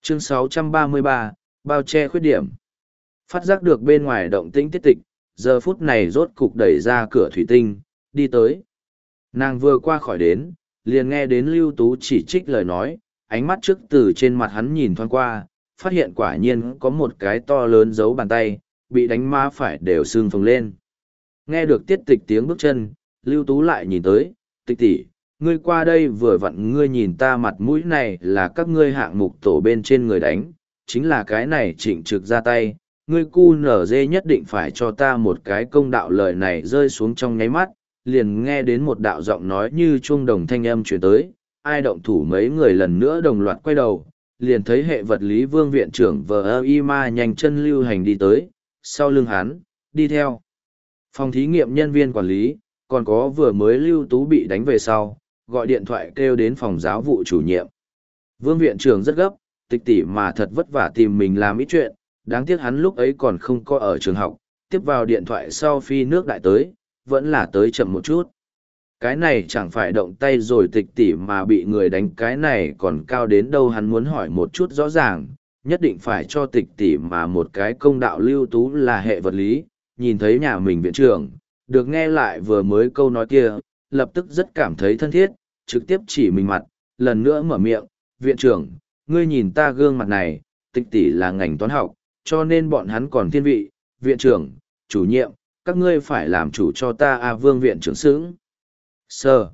Chương 633, bao che khuyết điểm. Phát giác được bên ngoài động tĩnh tiết tịch, giờ phút này rốt cục đẩy ra cửa thủy tinh, đi tới. Nàng vừa qua khỏi đến, liền nghe đến Lưu Tú chỉ trích lời nói, ánh mắt trước từ trên mặt hắn nhìn thoáng qua, phát hiện quả nhiên có một cái to lớn dấu bàn tay, bị đánh má phải đều sưng phồng lên. Nghe được tiết tịch tiếng bước chân, Lưu Tú lại nhìn tới, tịch tỷ, ngươi qua đây vừa vặn ngươi nhìn ta mặt mũi này là các ngươi hạng mục tổ bên trên người đánh, chính là cái này Trịnh Trực ra tay, ngươi cu nở dê nhất định phải cho ta một cái công đạo. Lời này rơi xuống trong nháy mắt, liền nghe đến một đạo giọng nói như chuông đồng thanh âm truyền tới, ai động thủ. Mấy người lần nữa đồng loạt quay đầu, liền thấy hệ vật lý Vương viện trưởng VIMA nhanh chân lưu hành đi tới, sau lưng hắn, đi theo phòng thí nghiệm nhân viên quản lý, còn có vừa mới Lưu Tú bị đánh về sau, gọi điện thoại kêu đến phòng giáo vụ chủ nhiệm. Vương viện trưởng rất gấp, tịch tỷ mà thật vất vả tìm mình làm ít chuyện, đáng tiếc hắn lúc ấy còn không có ở trường học, tiếp vào điện thoại sau phi nước đại tới, vẫn là tới chậm một chút. Cái này chẳng phải động tay rồi tịch tỷ mà bị người đánh, cái này còn cao đến đâu, hắn muốn hỏi một chút rõ ràng, nhất định phải cho tịch tỷ mà một cái công đạo. Lưu Tú là hệ vật lý, nhìn thấy nhà mình viện trưởng, được nghe lại vừa mới câu nói kia, lập tức rất cảm thấy thân thiết, trực tiếp chỉ mình mặt, lần nữa mở miệng, viện trưởng, ngươi nhìn ta gương mặt này, tịch tỷ là ngành toán học, cho nên bọn hắn còn thiên vị, viện trưởng, chủ nhiệm, các ngươi phải làm chủ cho ta. Vương viện trưởng sững sờ,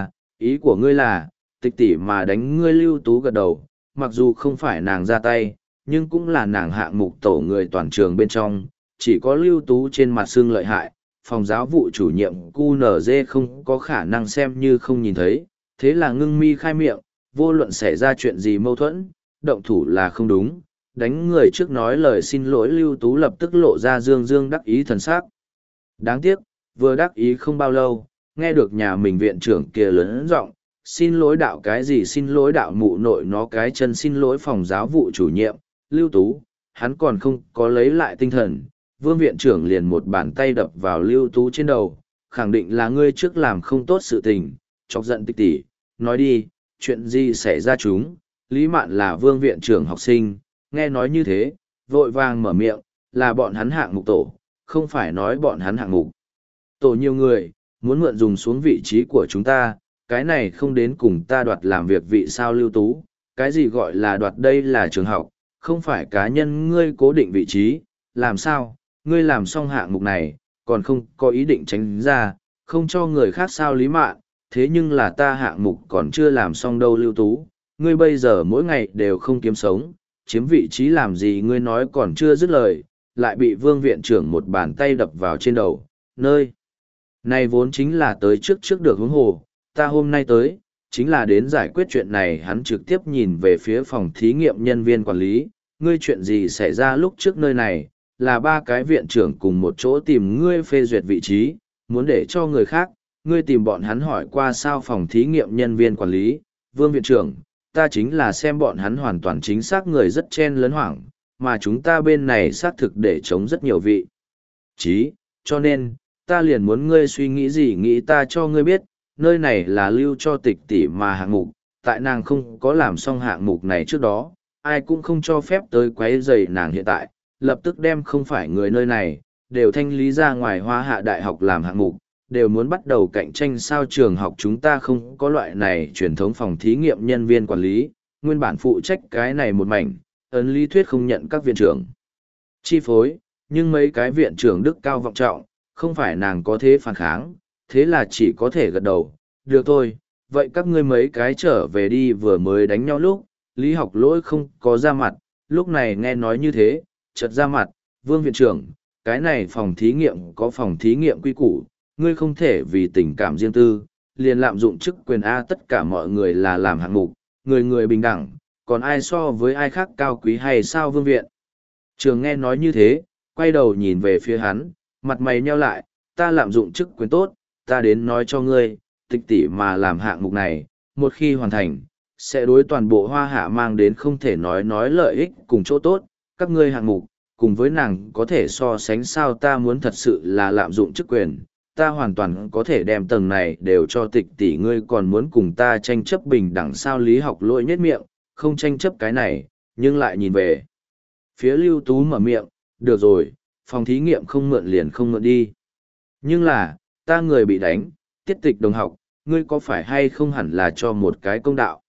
ý của ngươi là, tịch tỷ mà đánh ngươi. Lưu Tú gật đầu, mặc dù không phải nàng ra tay, nhưng cũng là nàng hạng mục tổ người toàn trường bên trong, chỉ có Lưu Tú trên mặt xương lợi hại, phòng giáo vụ chủ nhiệm QNZ không có khả năng xem như không nhìn thấy, thế là ngưng mi khai miệng, vô luận xảy ra chuyện gì mâu thuẫn, động thủ là không đúng, đánh người trước nói lời xin lỗi. Lưu Tú lập tức lộ ra dương dương đắc ý thần sắc. Đáng tiếc, vừa đắc ý không bao lâu, nghe được nhà mình viện trưởng kia lớn giọng, xin lỗi đạo cái gì, xin lỗi đạo mụ nội nó cái chân, xin lỗi phòng giáo vụ chủ nhiệm. Lưu Tú, hắn còn không có lấy lại tinh thần, Vương viện trưởng liền một bàn tay đập vào Lưu Tú trên đầu, khẳng định là ngươi trước làm không tốt sự tình, chọc giận tịch tỷ, nói đi, chuyện gì xảy ra chúng. Lý Mạn là Vương viện trưởng học sinh, nghe nói như thế, vội vàng mở miệng, là bọn hắn hạng mục tổ, không phải nói bọn hắn hạng mục tổ nhiều người, muốn mượn dùng xuống vị trí của chúng ta, cái này không đến cùng ta đoạt làm việc vị sao. Lưu Tú, cái gì gọi là đoạt, đây là trường học, không phải cá nhân ngươi cố định vị trí, làm sao, ngươi làm xong hạng mục này, còn không có ý định tránh ra, không cho người khác sao. Lý Mạn, thế nhưng là ta hạng mục còn chưa làm xong đâu. Lưu Tú, ngươi bây giờ mỗi ngày đều không kiếm sống, chiếm vị trí làm gì. Ngươi nói còn chưa dứt lời, lại bị Vương viện trưởng một bàn tay đập vào trên đầu, nơi này vốn chính là tới trước được huống hồ, ta hôm nay tới, chính là đến giải quyết chuyện này. Hắn trực tiếp nhìn về phía phòng thí nghiệm nhân viên quản lý, ngươi chuyện gì xảy ra lúc trước nơi này, là ba cái viện trưởng cùng một chỗ tìm ngươi phê duyệt vị trí, muốn để cho người khác, ngươi tìm bọn hắn hỏi qua sao. Phòng thí nghiệm nhân viên quản lý, Vương viện trưởng, ta chính là xem bọn hắn hoàn toàn chính xác người rất chen lấn hoảng, mà chúng ta bên này xác thực để chống rất nhiều vị trí, cho nên, ta liền muốn ngươi suy nghĩ gì nghĩ ta cho ngươi biết, nơi này là lưu cho tịch tỷ mà hạng mục, tại nàng không có làm xong hạng mục này trước đó, ai cũng không cho phép tới quấy rầy nàng hiện tại, lập tức đem không phải người nơi này, đều thanh lý ra ngoài Hoa Hạ Đại học làm hạng mục, đều muốn bắt đầu cạnh tranh sao. Trường học chúng ta không có loại này truyền thống. Phòng thí nghiệm nhân viên quản lý, nguyên bản phụ trách cái này một mảnh, ấn lý thuyết không nhận các viện trưởng chi phối, nhưng mấy cái viện trưởng đức cao vọng trọng, không phải nàng có thế phản kháng, thế là chỉ có thể gật đầu, được thôi, vậy các ngươi mấy cái trở về đi. Vừa mới đánh nhau lúc, Lý Học Lỗi không có ra mặt, lúc này nghe nói như thế, chợt ra mặt, Vương viện trưởng, cái này phòng thí nghiệm có phòng thí nghiệm quy củ, ngươi không thể vì tình cảm riêng tư, liền lạm dụng chức quyền. Tất cả mọi người là làm hạng mục, người người bình đẳng, còn ai so với ai khác cao quý hay sao. Vương viện trưởng nghe nói như thế, quay đầu nhìn về phía hắn, mặt mày nheo lại, ta lạm dụng chức quyền tốt, ta đến nói cho ngươi, tịch tỷ mà làm hạng mục này, một khi hoàn thành, sẽ đối toàn bộ Hoa Hạ mang đến không thể nói lợi ích cùng chỗ tốt, các ngươi hạng mục, cùng với nàng có thể so sánh sao. Ta muốn thật sự là lạm dụng chức quyền, ta hoàn toàn có thể đem tầng này đều cho tịch tỷ, ngươi còn muốn cùng ta tranh chấp bình đẳng sao. Lý Học Lỗi nhếch miệng, không tranh chấp cái này, nhưng lại nhìn về. Phía Lưu Tú mở miệng, được rồi, phòng thí nghiệm không mượn liền không mượn đi. Nhưng là, ta người bị đánh, tiết tịch đồng học, ngươi có phải hay không hẳn là cho một cái công đạo.